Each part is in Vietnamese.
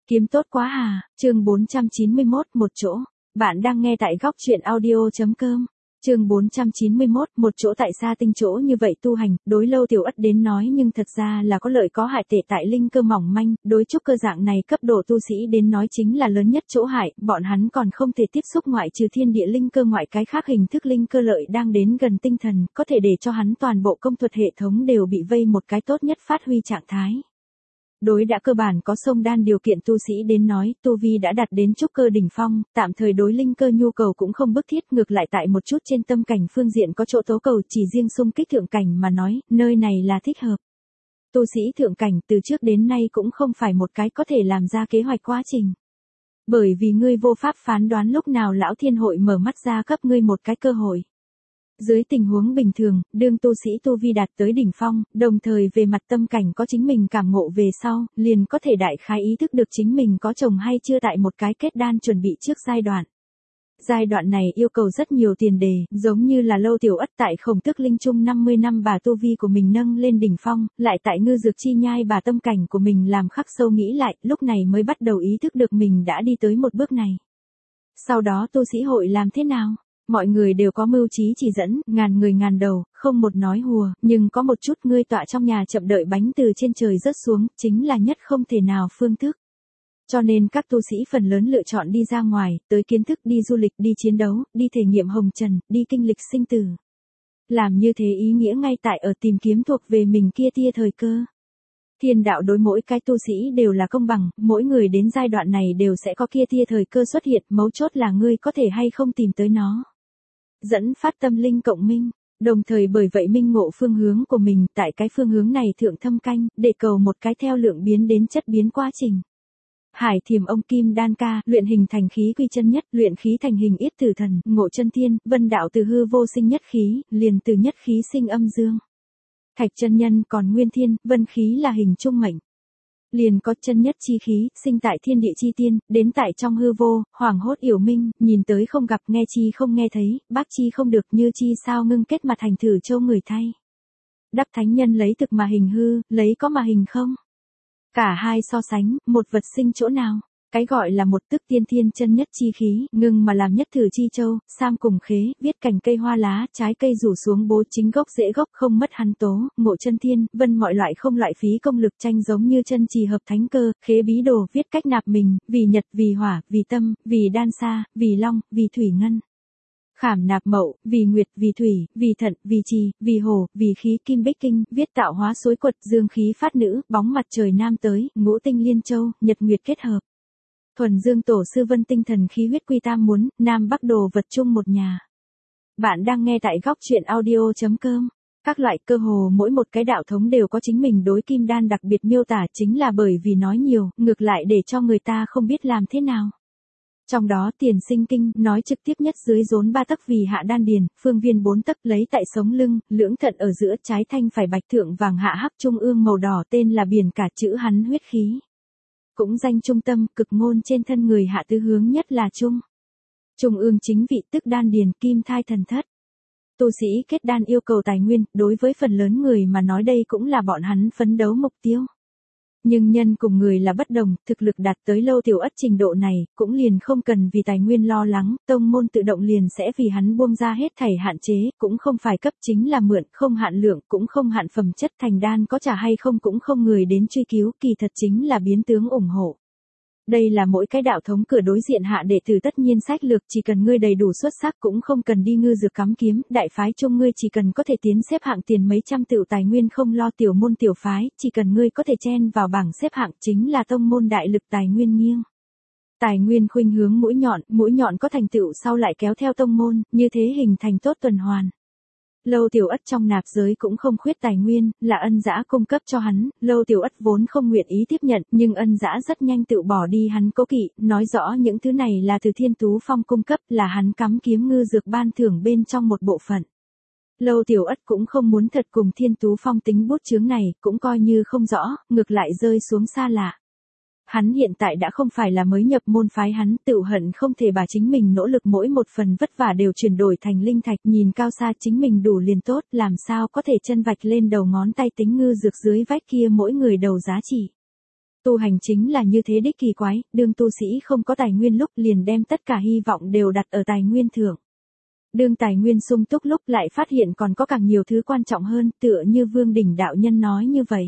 Kiếm tốt quá à, chương 491 một chỗ. Bạn đang nghe tại góc truyện audio.com. Chương 491 một chỗ tại xa tinh chỗ như vậy tu hành, đối Lâu Tiểu Ất đến nói nhưng thật ra là có lợi có hại tệ tại linh cơ mỏng manh, đối trúc cơ dạng này cấp độ tu sĩ đến nói chính là lớn nhất chỗ hại, bọn hắn còn không thể tiếp xúc ngoại trừ thiên địa linh cơ ngoại cái khác hình thức linh cơ lợi đang đến gần tinh thần, có thể để cho hắn toàn bộ công thuật hệ thống đều bị vây một cái tốt nhất phát huy trạng thái. Đối đã cơ bản có sông đan điều kiện tu sĩ đến nói, tu vi đã đạt đến trúc cơ đỉnh phong, tạm thời đối linh cơ nhu cầu cũng không bức thiết, ngược lại tại một chút trên tâm cảnh phương diện có chỗ tố cầu, chỉ riêng xung kích thượng cảnh mà nói, nơi này là thích hợp. Tu sĩ thượng cảnh từ trước đến nay cũng không phải một cái có thể làm ra kế hoạch quá trình. Bởi vì ngươi vô pháp phán đoán lúc nào lão thiên hội mở mắt ra cấp ngươi một cái cơ hội. Dưới tình huống bình thường, đương tu sĩ tu vi đạt tới đỉnh phong, đồng thời về mặt tâm cảnh có chính mình cảm ngộ về sau, liền có thể đại khái ý thức được chính mình có chồng hay chưa tại một cái kết đan chuẩn bị trước giai đoạn. Giai đoạn này yêu cầu rất nhiều tiền đề, giống như là Lâu Tiểu Ất tại Khổng Tước Linh Trung 50 năm bà tu vi của mình nâng lên đỉnh phong, lại tại Ngư Dược Chi Nhai bà tâm cảnh của mình làm khắc sâu nghĩ lại, lúc này mới bắt đầu ý thức được mình đã đi tới một bước này. Sau đó tu sĩ hội làm thế nào? Mọi người đều có mưu trí chỉ dẫn, ngàn người ngàn đầu, không một nói hùa, nhưng có một chút ngươi tọa trong nhà chậm đợi bánh từ trên trời rớt xuống, chính là nhất không thể nào phương thức. Cho nên các tu sĩ phần lớn lựa chọn đi ra ngoài, tới kiến thức, đi du lịch, đi chiến đấu, đi thể nghiệm hồng trần, đi kinh lịch sinh tử. Làm như thế ý nghĩa ngay tại ở tìm kiếm thuộc về mình kia tia thời cơ. Thiên đạo đối mỗi cái tu sĩ đều là công bằng, mỗi người đến giai đoạn này đều sẽ có kia tia thời cơ xuất hiện, mấu chốt là ngươi có thể hay không tìm tới nó. Dẫn phát tâm linh cộng minh, đồng thời bởi vậy minh ngộ phương hướng của mình, tại cái phương hướng này thượng thâm canh, để cầu một cái theo lượng biến đến chất biến quá trình. Hải Thiềm ông Kim Đan Ca, luyện hình thành khí quy chân nhất, luyện khí thành hình yết tử thần, ngộ chân thiên, vân đạo từ hư vô sinh nhất khí, liền từ nhất khí sinh âm dương. Thạch chân nhân còn nguyên thiên, vân khí là hình trung mệnh. Liền có chân nhất chi khí, sinh tại thiên địa chi tiên, đến tại trong hư vô, hoàng hốt yểu minh, nhìn tới không gặp, nghe chi không nghe thấy, bác chi không được, như chi sao ngưng kết mà thành thử châu người thay. Đắc thánh nhân lấy thực mà hình hư, lấy có mà hình không. Cả hai so sánh, một vật sinh chỗ nào. Cái gọi là một tức tiên thiên chân nhất chi khí, ngưng mà làm nhất thử chi châu, sam cùng khế, viết cành cây hoa lá, trái cây rủ xuống bố chính gốc rễ gốc không mất hắn tố, ngộ chân thiên, vân mọi loại không loại phí công lực tranh giống như chân trì hợp thánh cơ, khế bí đồ, viết cách nạp mình, vì nhật, vì hỏa, vì tâm, vì đan sa, vì long, vì thủy ngân. Khảm nạp mậu, vì nguyệt, vì thủy, vì thận, vì trì, vì hồ, vì khí kim bích kinh, viết tạo hóa xối quật, dương khí phát nữ, bóng mặt trời nam tới, ngũ tinh liên châu, nhật nguyệt kết hợp. Thuần dương tổ sư vân tinh thần khí huyết quy tam muốn, nam bắc đồ vật chung một nhà. Bạn đang nghe tại góc truyện audio.com. Các loại cơ hồ mỗi một cái đạo thống đều có chính mình đối kim đan đặc biệt miêu tả, chính là bởi vì nói nhiều, ngược lại để cho người ta không biết làm thế nào. Trong đó tiền sinh kinh, nói trực tiếp nhất dưới rốn 3 tấc vì hạ đan điền, phương viên 4 tấc lấy tại sống lưng, lưỡng thận ở giữa, trái thanh phải bạch thượng vàng hạ hắc trung ương màu đỏ, tên là biển cả, chữ hắn huyết khí. Cũng danh trung tâm, cực ngôn trên thân người hạ tứ hướng nhất là trung. Trung ương chính vị tức đan điền, kim thai thần thất. Tu sĩ kết đan yêu cầu tài nguyên, đối với phần lớn người mà nói đây cũng là bọn hắn phấn đấu mục tiêu. Nhưng nhân cùng người là bất đồng, thực lực đạt tới Lâu Tiểu Ất trình độ này, cũng liền không cần vì tài nguyên lo lắng, tông môn tự động liền sẽ vì hắn buông ra hết thảy hạn chế, cũng không phải cấp chính là mượn, không hạn lượng, cũng không hạn phẩm chất, thành đan có trả hay không cũng không người đến truy cứu, kỳ thật chính là biến tướng ủng hộ. Đây là mỗi cái đạo thống cửa đối diện hạ đệ tử tất nhiên sách lược, chỉ cần ngươi đầy đủ xuất sắc cũng không cần đi ngư dược cắm kiếm, đại phái chung ngươi chỉ cần có thể tiến xếp hạng tiền mấy trăm tựu tài nguyên không lo tiểu môn tiểu phái, chỉ cần ngươi có thể chen vào bảng xếp hạng chính là tông môn đại lực tài nguyên nghiêng. Tài nguyên khuynh hướng mũi nhọn có thành tựu sau lại kéo theo tông môn, như thế hình thành tốt tuần hoàn. Lâu Tiểu Ất trong nạp giới cũng không khuyết tài nguyên, là Ân Dã cung cấp cho hắn, Lâu Tiểu Ất vốn không nguyện ý tiếp nhận, nhưng Ân Dã rất nhanh tự bỏ đi hắn cố kỵ, nói rõ những thứ này là từ Thiên Tú Phong cung cấp, là hắn cắm kiếm ngư dược ban thưởng bên trong một bộ phận. Lâu Tiểu Ất cũng không muốn thật cùng Thiên Tú Phong tính bút chướng này, cũng coi như không rõ, ngược lại rơi xuống xa lạ. Hắn hiện tại đã không phải là mới nhập môn phái hắn, tự hận không thể bà chính mình nỗ lực mỗi một phần vất vả đều chuyển đổi thành linh thạch, nhìn cao xa chính mình đủ liền tốt, làm sao có thể chân vạch lên đầu ngón tay tính ngư dược dưới vách kia mỗi người đầu giá trị. Tu hành chính là như thế đích kỳ quái, đương tu sĩ không có tài nguyên lúc liền đem tất cả hy vọng đều đặt ở tài nguyên thượng. Đương tài nguyên sung túc lúc lại phát hiện còn có càng nhiều thứ quan trọng hơn, tựa như Vương Đỉnh đạo nhân nói như vậy.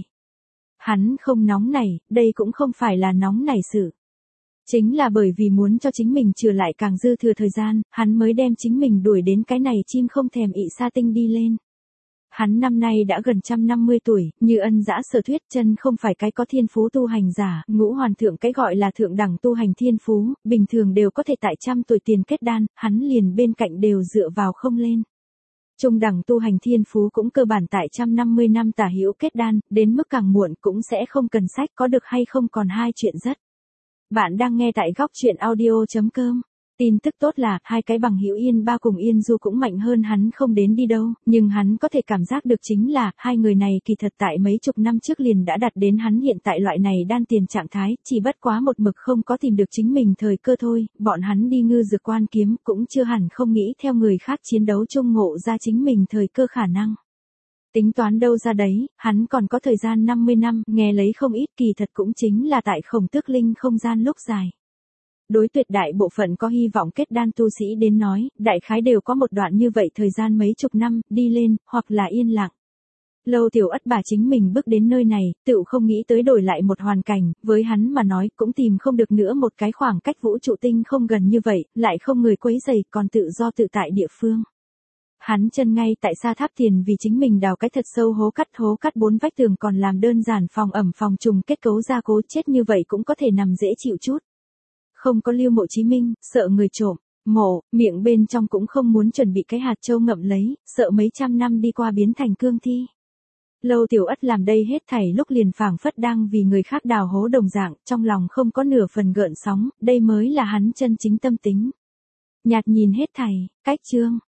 Hắn không nóng nảy, đây cũng không phải là nóng nảy sự. Chính là bởi vì muốn cho chính mình trừ lại càng dư thừa thời gian, hắn mới đem chính mình đuổi đến cái này chim không thèm ị sa tinh đi lên. Hắn năm nay đã gần 150 tuổi, như Ân Dã sở thuyết, chân không phải cái có thiên phú tu hành giả, ngũ hoàn thượng cái gọi là thượng đẳng tu hành thiên phú, bình thường đều có thể tại 100 tuổi tiền kết đan, hắn liền bên cạnh đều dựa vào không lên. Trung đẳng tu hành thiên phú cũng cơ bản tại 150 năm tả hữu kết đan, đến mức càng muộn cũng sẽ không cần sách, có được hay không còn hai chuyện rất. Bạn đang nghe tại góc chuyện audio.com. Tin tức tốt là, hai cái bằng hữu Yên Ba cùng Yên Du cũng mạnh hơn hắn không đến đi đâu, nhưng hắn có thể cảm giác được chính là, hai người này kỳ thật tại mấy chục năm trước liền đã đạt đến hắn hiện tại loại này đan tiền trạng thái, chỉ bất quá một mực không có tìm được chính mình thời cơ thôi, bọn hắn đi ngư dược quan kiếm cũng chưa hẳn không nghĩ theo người khác chiến đấu chung ngộ ra chính mình thời cơ khả năng. Tính toán đâu ra đấy, hắn còn có thời gian 50 năm, nghe lấy không ít kỳ thật cũng chính là tại Khổng Tước Linh không gian lúc dài. Đối tuyệt đại bộ phận có hy vọng kết đan tu sĩ đến nói, đại khái đều có một đoạn như vậy thời gian mấy chục năm, đi lên, hoặc là yên lặng. Lâu Tiểu Ất bà chính mình bước đến nơi này, tựu không nghĩ tới đổi lại một hoàn cảnh, với hắn mà nói cũng tìm không được nữa một cái khoảng cách vũ trụ tinh không gần như vậy, lại không người quấy rầy, còn tự do tự tại địa phương. Hắn chân ngay tại Sa Tháp Tiền vì chính mình đào cái thật sâu hố cắt 4 vách tường còn làm đơn giản phòng ẩm phòng trùng kết cấu gia cố chết như vậy cũng có thể nằm dễ chịu chút. Không có lưu mộ Chí Minh, sợ người trộm, mộ, miệng bên trong cũng không muốn chuẩn bị cái hạt châu ngậm lấy, sợ mấy trăm năm đi qua biến thành cương thi. Lâu Tiểu Ất làm đây hết thảy lúc liền phảng phất đang vì người khác đào hố đồng dạng, trong lòng không có nửa phần gợn sóng, đây mới là hắn chân chính tâm tính. Nhạt nhìn hết thảy, cách chương.